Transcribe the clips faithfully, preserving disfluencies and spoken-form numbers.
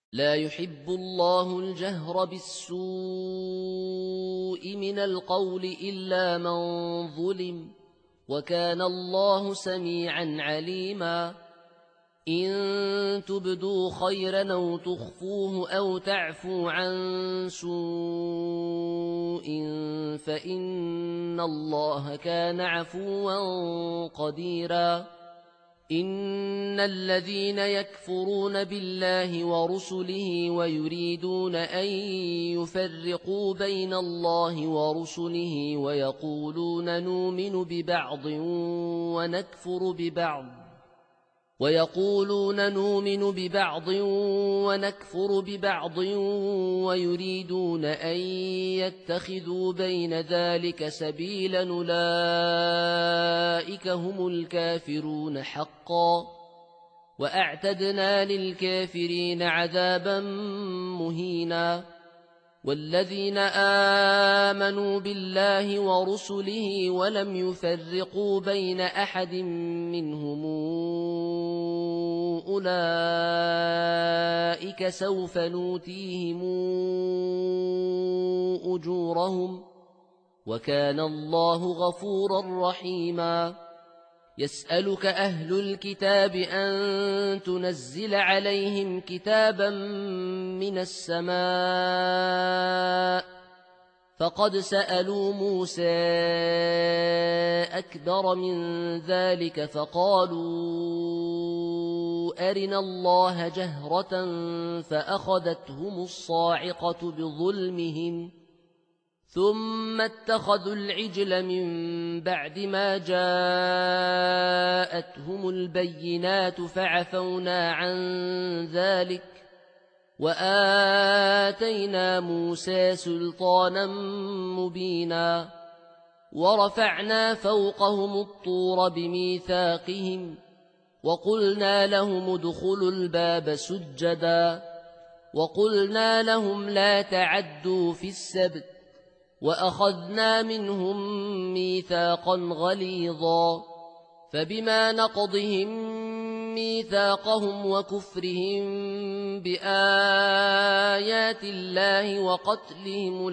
لا يحب الله الجهر بالسوء من القول إلا من ظلم، وكان الله سميعا عليما. إن تبدوا خيرا أو تخفوه أو تعفوا عن سوء فإن الله كان عفوا قديرا. إن الذين يكفرون بالله ورسله ويريدون أن يفرقوا بين الله ورسله ويقولون نؤمن ببعض ونكفر ببعض ويقولون نؤمن ببعض ونكفر ببعض ويريدون أن يتخذوا بين ذلك سبيلا أولئك هم الكافرون حقا، وأعتدنا للكافرين عذابا مهينا. والذين آمنوا بالله ورسله ولم يفرقوا بين أحد منهم أولئك سوف نؤتيهم أجورهم، وكان الله غفورا رحيما. يسألك أهل الكتاب أن تنزل عليهم كتابا من السماء، فقد سألوا موسى أكبر من ذلك فقالوا أرنا الله جهرة فأخذتهم الصاعقة بظلمهم، ثم اتخذوا العجل من بعد ما جاءتهم البينات فعفونا عن ذلك، وآتينا موسى سلطانا مبينا. ورفعنا فوقهم الطور بميثاقهم وقلنا لهم ادخلوا الباب سجدا، وقلنا لهم لا تعدوا في السبت، وأخذنا منهم ميثاقا غليظا. فبما نقضهم ميثاقهم وكفرهم بآيات الله وقتلهم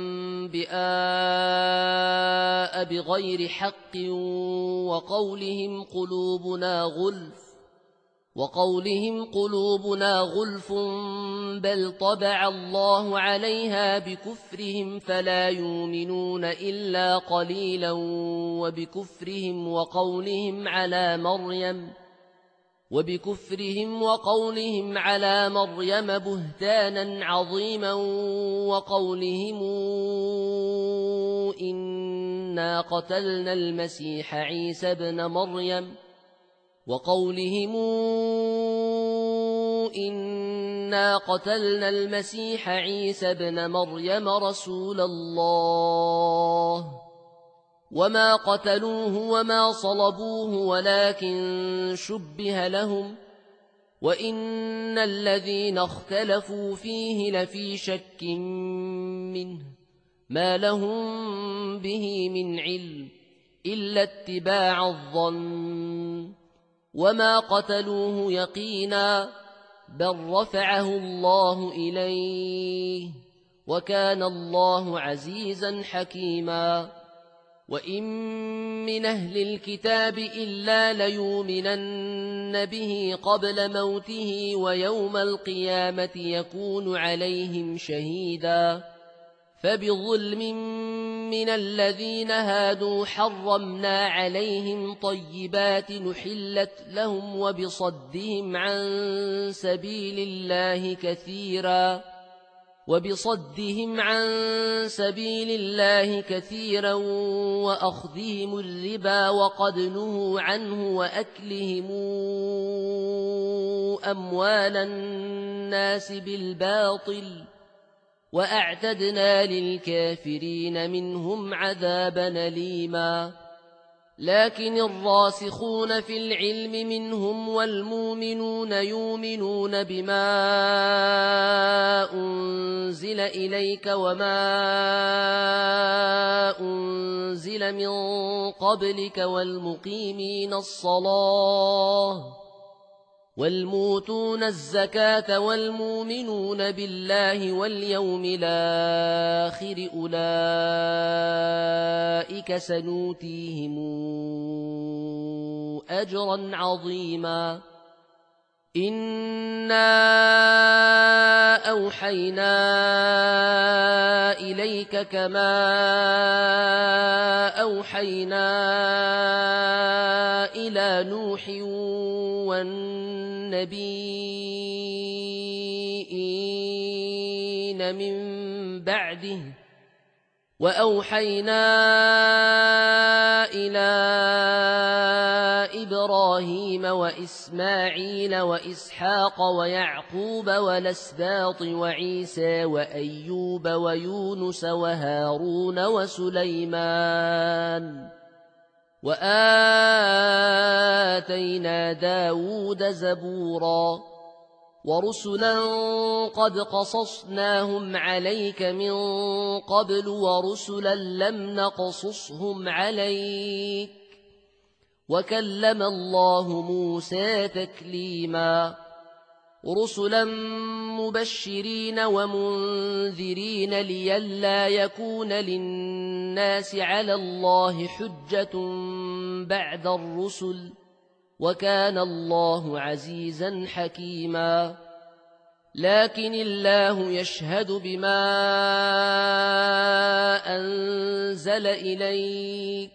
الأنبياء بغير حق وقولهم قلوبنا غلف وقولهم قلوبنا غلف بل طبع الله عليها بكفرهم فلا يؤمنون إلا قليلا، وبكفرهم وقولهم على مريم وبكفرهم وقولهم على مريم بهتانا عظيما، وقولهم إنا قتلنا المسيح عيسى ابن مريم وقولهم إنا قتلنا المسيح عيسى ابن مريم رسول الله وما قتلوه وما صلبوه ولكن شبه لهم، وإن الذين اختلفوا فيه لفي شك منه ما لهم به من علم إلا اتباع الظن، وما قتلوه يقينا بل رفعه الله إليه، وكان الله عزيزا حكيما. وإن من أهل الكتاب إلا ليؤمنن به قبل موته ويوم القيامة يكون عليهم شهيدا. فبظلم من الذين هادوا حرمنا عليهم طيبات نحلت لهم وبصدهم عن سبيل الله كثيرا وبصدهم عن سبيل الله كثيرا وأخذهم الربا وقد نهوا عنه وأكلهم أموال الناس بالباطل، وأعتدنا للكافرين منهم عذابا أليما. لكن الراسخون في العلم منهم والمؤمنون يؤمنون بما أنزل إليك وما أنزل من قبلك والمقيمين الصلاة والموتون الزكاة والمؤمنون بالله واليوم الآخر أولئك سنؤتيهم أجرا عظيما إنا أوحينا إليك كما أوحينا إلى نوح والنبيين من بعده وأوحينا إلى إبراهيم وإسماعيل وإسحاق ويعقوب والأسباط وعيسى وأيوب ويونس وهارون وسليمان وآتينا داود زبورا ورسلا قد قصصناهم عليك من قبل ورسلا لم نقصصهم عليك وكلم الله موسى تكليما رسلا مبشرين ومنذرين لئلا يكون للناس على الله حجة بعد الرسل وكان الله عزيزا حكيما لكن الله يشهد بما أنزل إليك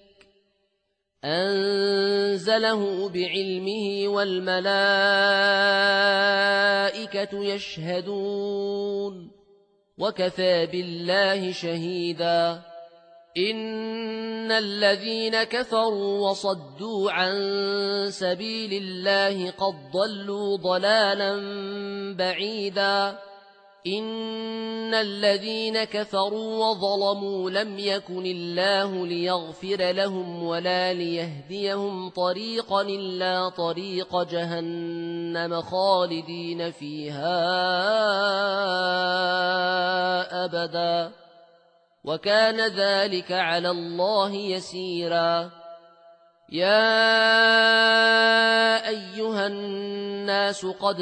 أنزله بعلمه والملائكة يشهدون وكفى بالله شهيدا إن الذين كفروا وصدوا عن سبيل الله قد ضلوا ضلالا بعيدا إن الذين كفروا وظلموا لم يكن الله ليغفر لهم ولا ليهديهم طريقا إلا طريق جهنم خالدين فيها أبدا وكان ذلك على الله يسيرا يا أيها الناس قد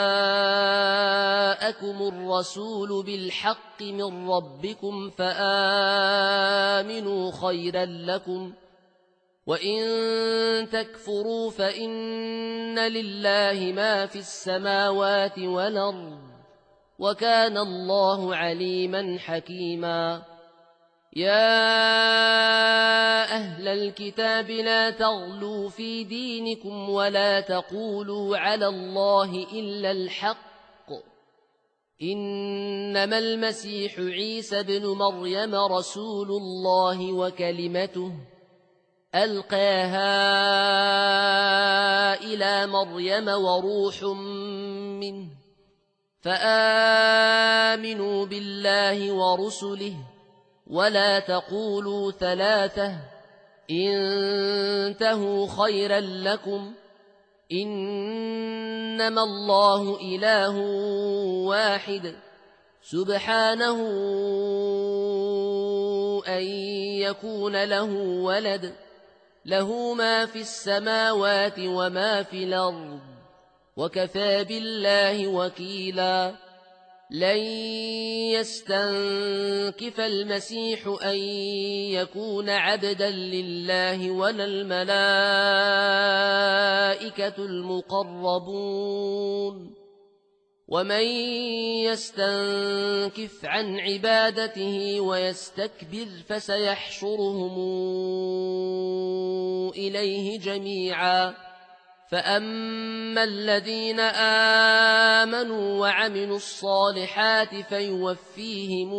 جاءكم الرسول بالحق من ربكم فآمنوا خيرا لكم وإن تكفروا فإن لله ما في السماوات والأرض وكان الله عليما حكيما يا أهل الكتاب لا تغلوا في دينكم ولا تقولوا على الله إلا الحق إنما المسيح عيسى بن مريم رسول الله وكلمته ألقاها إلى مريم وروح منه فآمنوا بالله ورسله ولا تقولوا ثلاثة انتهوا خيرا لكم إنما الله إله واحد سبحانه أن يكون له ولد له ما في السماوات وما في الأرض وكفى بالله وكيلا لن يستنكف المسيح أن يكون عبدا لله ولا الملائكة المقربون ومن يستنكف عن عبادته ويستكبر فسيحشرهم إليه جميعا فأما الذين آمنوا وعملوا الصالحات فيوفيهم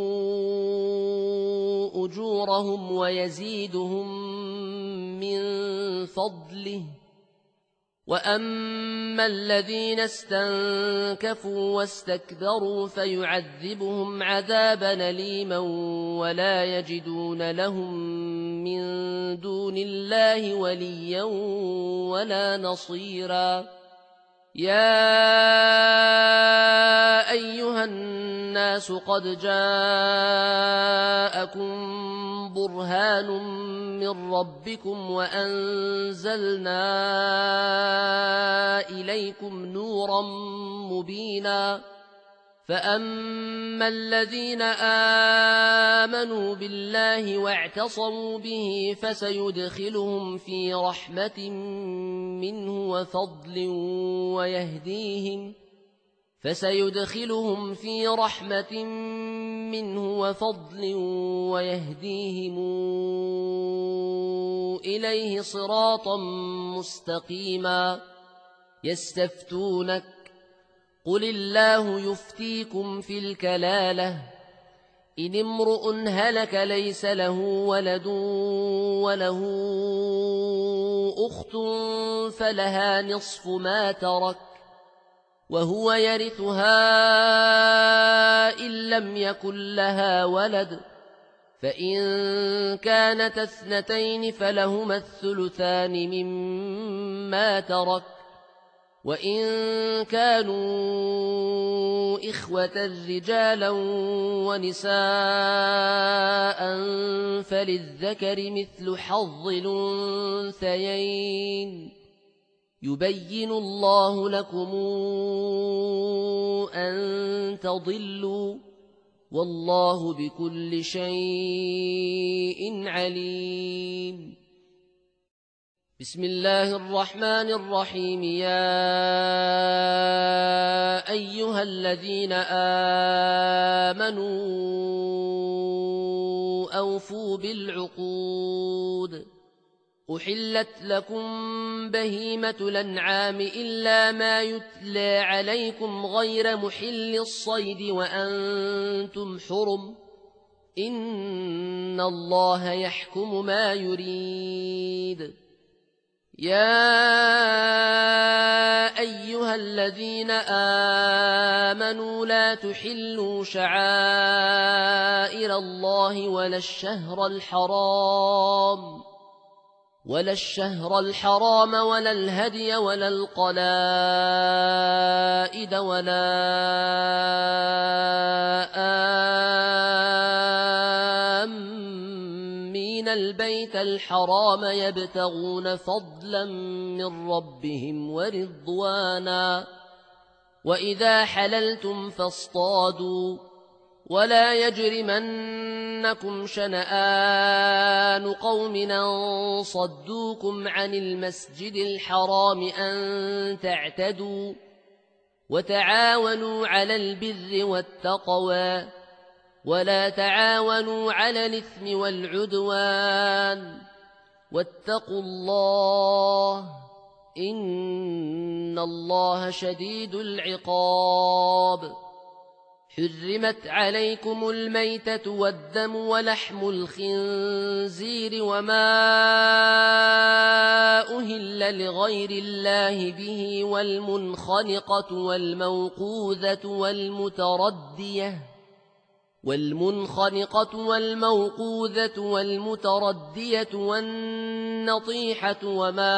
أجورهم ويزيدهم من فضله وأما الذين استنكفوا واستكبروا فيعذبهم عذابا أليما ولا يجدون لهم من دون الله وليا ولا نصيرا يا أيها الناس الناس قد جاءكم برهان من ربكم وأنزلنا إليكم نورا مبينا فأما الذين آمنوا بالله واعتصموا به فسيدخلهم في رحمة منه وفضل ويهديهم فسيدخلهم في رحمة منه وفضل ويهديهم إليه صراطا مستقيما يستفتونك قل الله يفتيكم في الكلالة إن امرؤ هلك ليس له ولد وله أخت فلها نصف ما ترك وهو يرثها إن لم يكن لها ولد فإن كانت اثنتين فلهما الثلثان مما ترك وإن كانوا إخوة رجالا ونساء فللذكر مثل حظ الأنثيين يبين الله لكم أن تضلوا والله بكل شيء عليم. بسم الله الرحمن الرحيم. يا أيها الذين آمنوا أوفوا بالعقود أحلت لكم بهيمة الأنعام إلا ما يتلى عليكم غير محل الصيد وأنتم حرم إن الله يحكم ما يريد. يا أيها الذين آمنوا لا تحلوا شعائر الله ولا الشهر الحرام ولا الشهر الحرام ولا الهدي ولا القلائد ولا آمين البيت الحرام يبتغون فضلا من ربهم ورضوانا وإذا حللتم فاصطادوا ولا يجرمنكم شنآن قوم أن صدوكم عن المسجد الحرام أن تعتدوا وتعاونوا على البر والتقوى ولا تعاونوا على الإثم والعدوان واتقوا الله إن الله شديد العقاب. حرمت عليكم الميتة والدم ولحم الخنزير وما أهل لغير الله به والمنخنقة والموقوذة والمتردية والمنخنقة والموقوذة والمتردية والنطيحة وما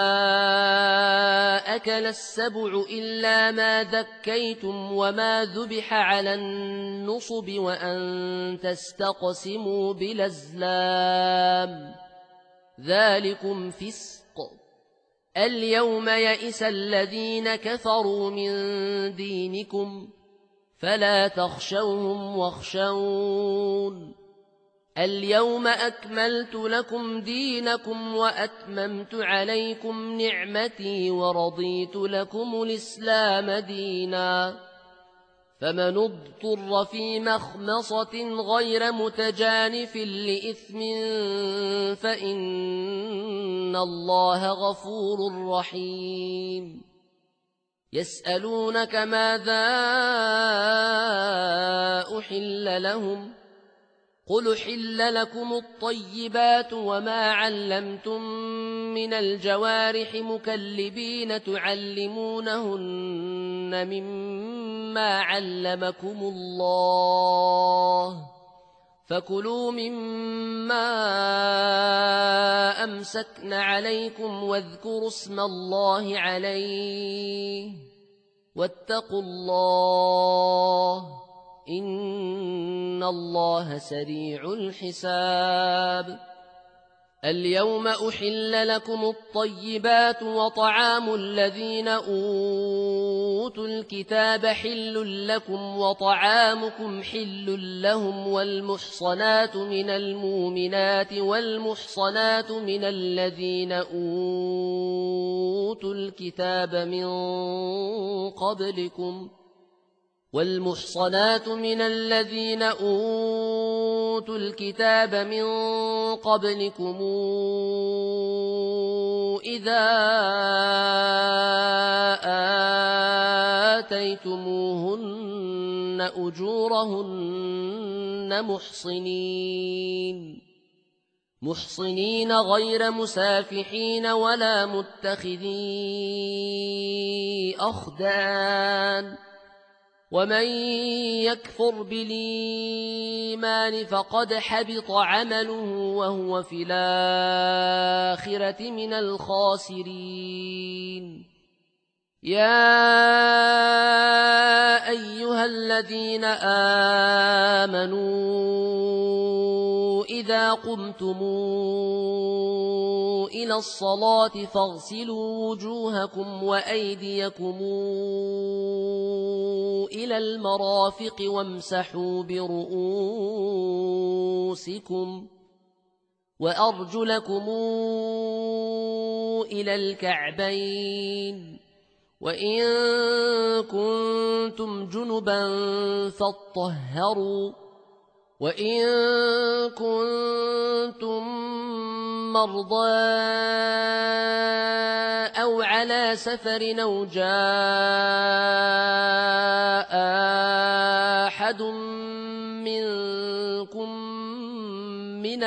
أكل السبع إلا ما ذكيتم وما ذبح على النصب وأن تستقسموا بالأزلام ذلكم فسق. اليوم يئس الذين كفروا من دينكم فلا تخشوهم واخشون. اليوم أكملت لكم دينكم وأتممت عليكم نعمتي ورضيت لكم الإسلام دينا. فمن اضطر في مخمصة غير متجانف لإثم فإن الله غفور رحيم. يسألونك ماذا أحل لهم قل أحل لكم الطيبات وما علمتم من الجوارح مكلبين تعلمونهن مما علمكم الله فكلوا مما أمسكن عليكم واذكروا اسم الله عليه واتقوا الله إن الله سريع الحساب. اليوم أحل لكم الطيبات وطعام الذين أوتوا الكتاب حل لكم وطعامكم حل لهم والمحصنات من المؤمنات والمحصنات من الذين أوتوا الكتاب من قبلكم والمحصنات من الذين أوتوا الكتاب من قبلكم إذا آتيتموهن أجورهن محصنين محصنين غير مسافحين ولا متخذي أخدان ومن يكفر بالإيمان فقد حبط عمله وهو في الآخرة من الخاسرين. يا أيها الذين آمنوا إذا قمتم إلى الصلاة فاغسلوا وجوهكم وأيديكم إلى المرافق وامسحوا برؤوسكم وأرجلكم إلى الكعبين وإن كنتم جنبا فاطهروا وإن كنتم مرضى أو على سفر أو جاء أحد منكم من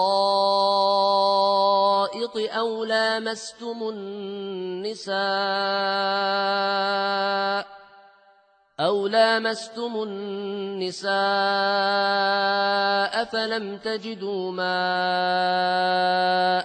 الغائط أو لامستم النساء أو لامستم النساء فلم تجدوا ماء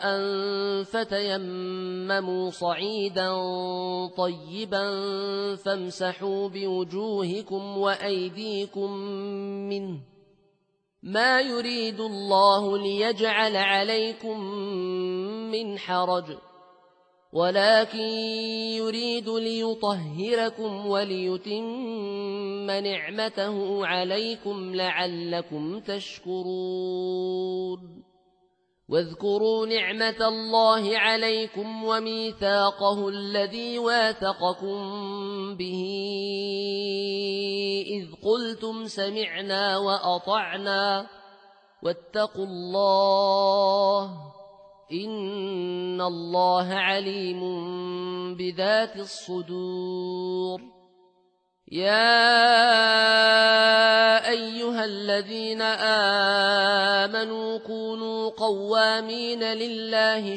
فتيمموا صعيدا طيبا فامسحوا بوجوهكم وأيديكم منه ما يريد الله ليجعل عليكم من حرج ولكن يريد ليطهركم وليتم نعمته عليكم لعلكم تشكرون. واذكروا نعمة الله عليكم وميثاقه الذي واثقكم به إذ قلتم سمعنا وأطعنا واتقوا الله إن الله عليم بذات الصدور. يا أيها الذين آمنوا كونوا قوامين لله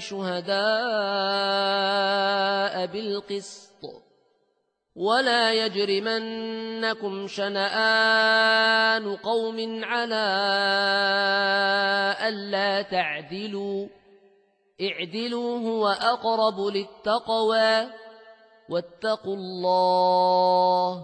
شهداء بالقسط ولا يجرمنكم شنآن قوم على ألا تعدلوا اعدلوا هو أقرب للتقوى واتقوا الله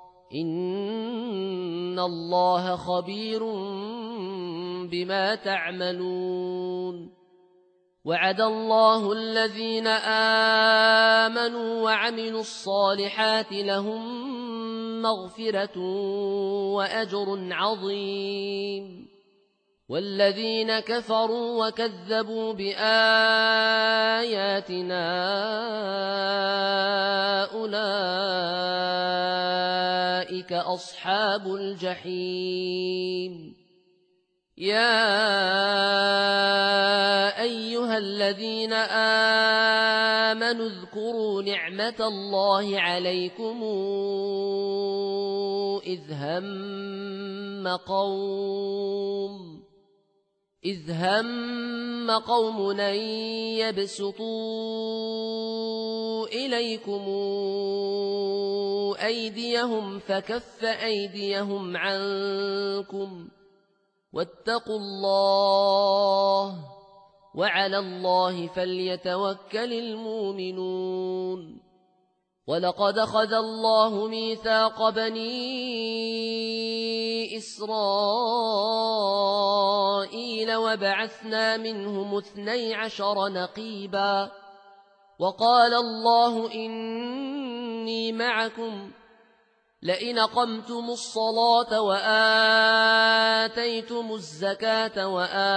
إن الله خبير بما تعملون. وعد الله الذين آمنوا وعملوا الصالحات لهم مغفرة وأجر عظيم والذين كفروا وكذبوا بآياتنا أولئك أصحاب الجحيم. يا أيها الذين آمنوا اذكروا نعمة الله عليكم إذ هم قوم إذ هم قوم أن يبسطوا إليكم أيديهم فكف أيديهم عنكم واتقوا الله وعلى الله فليتوكل المؤمنون. ولقد أخذ الله ميثاق بني إسرائيل وبعثنا منهم اثني عشر نقيبا وقال الله إني معكم لئن أقمتم الصلاة وآتيتم الزكاة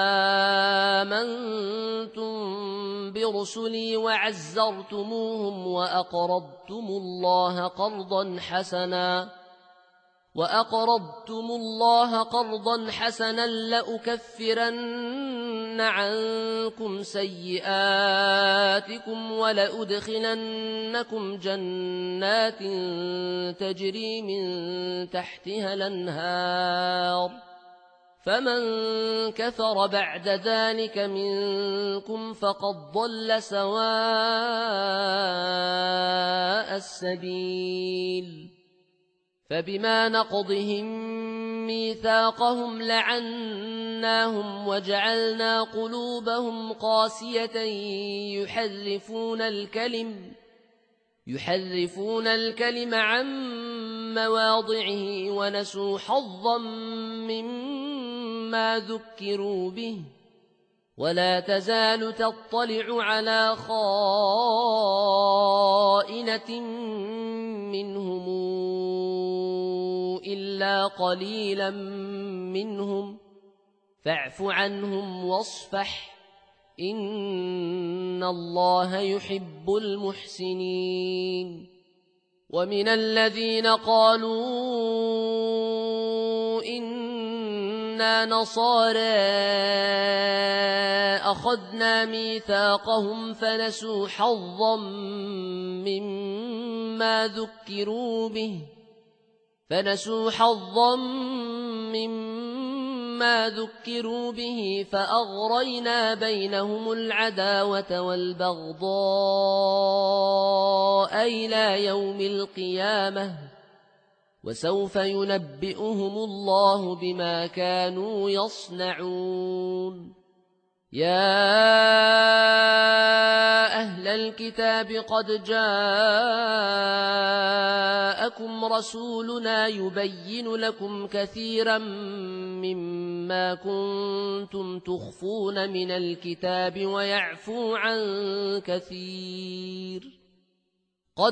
وآمنتم برسلي وعزرتموهم وأقرضتم الله قرضا حسنا وأقرضتم الله قرضا حسنا لأكفرن عنكم سيئاتكم ولأدخلنكم جنات تجري من تحتها الأنهار فمن كفر بعد ذلك منكم فقد ضل سواء السبيل فبما نقضهم ميثاقهم لعناهم وجعلنا قلوبهم قاسية يحرفون الكلم يحرفون الكلم عن مواضعه ونسوا حظا مما ذكروا به ولا تزال تطلع على خائنة منهم إلا قليلا منهم فاعف عنهم واصفح إن الله يحب المحسنين ومن الذين قالوا إنا نصارى أخذنا ميثاقهم فنسوا حظا مما ذكروا به فنسوا حظا مما ذكروا به فأغرينا بينهم العداوة والبغضاء إلى يوم القيامة وسوف ينبئهم الله بما كانوا يصنعون يا أهل الكتاب قد جاءكم رسولنا يبين لكم كثيرا مما كنتم تخفون من الكتاب ويعفو عن كثير قد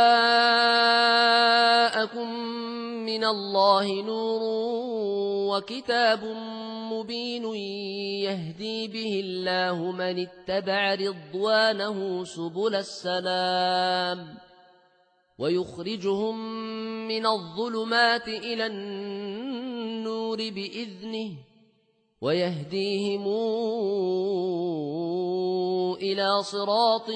جاءكم من الله نور وكتاب مبين يهدي به الله من اتبع رضوانه سبل السلام ويخرجهم من الظلمات إلى النور بإذنه ويهديهم إلى صراط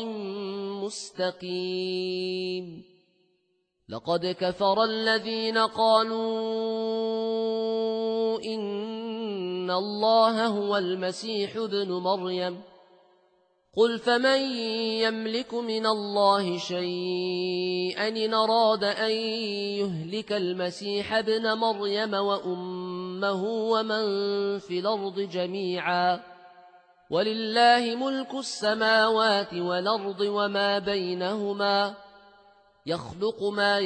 مستقيم لقد كفر الذين قالوا إن الله هو المسيح ابن مريم قل فمن يملك من الله شيئا إن أراد أن يهلك المسيح ابن مريم وأمه ومن في الأرض جميعا ولله ملك السماوات والأرض وما بينهما يخلق ما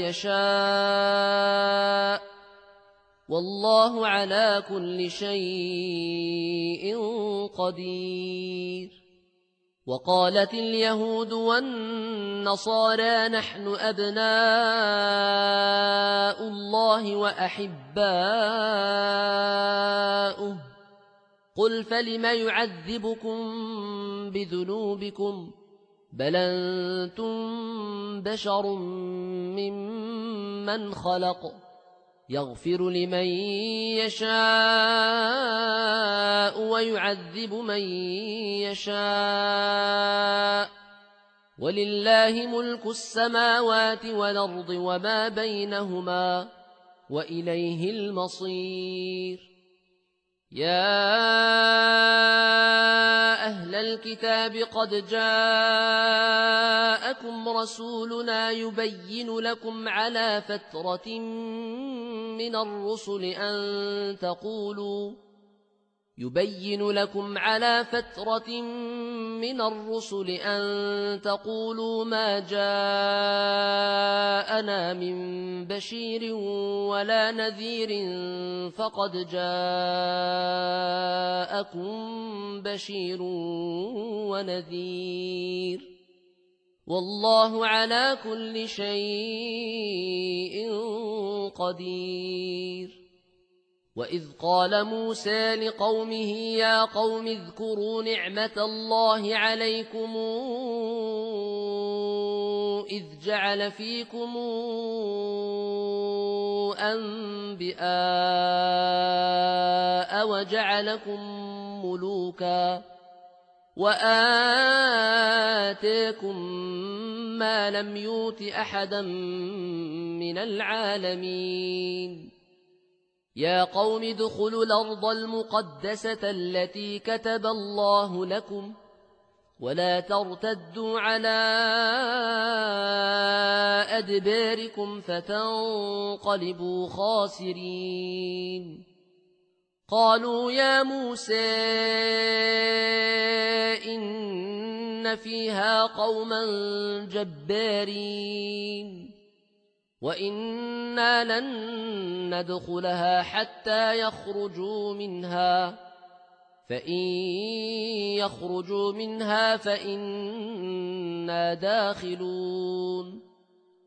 يشاء والله على كل شيء قدير وقالت اليهود والنصارى نحن أبناء الله وأحباؤه قل فلم يعذبكم بذنوبكم بل أنتم بشر ممن خلق يغفر لمن يشاء ويعذب من يشاء ولله ملك السماوات والأرض وما بينهما وإليه المصير يا أهل الكتاب قد جاءكم رسولنا يبين لكم على فترة من الرسل أن تقولوا يبين لكم على فترة من الرسل أن تقولوا ما جاءنا من بشير ولا نذير فقد جاءكم بشير ونذير والله على كل شيء قدير. وإذ قال موسى لقومه يا قوم اذكروا نعمة الله عليكم إذ جعل فيكم أنبئاء وجعلكم ملوكا وآتاكم ما لم يؤت أحدا من العالمين. يا قوم ادخلوا الأرض المقدسة التي كتب الله لكم ولا ترتدوا على أدباركم فتنقلبوا خاسرين. قالوا يا موسى إن فيها قوما جبارين وإنا لن ندخلها حتى يخرجوا منها فإن يخرجوا منها فإنا داخلون.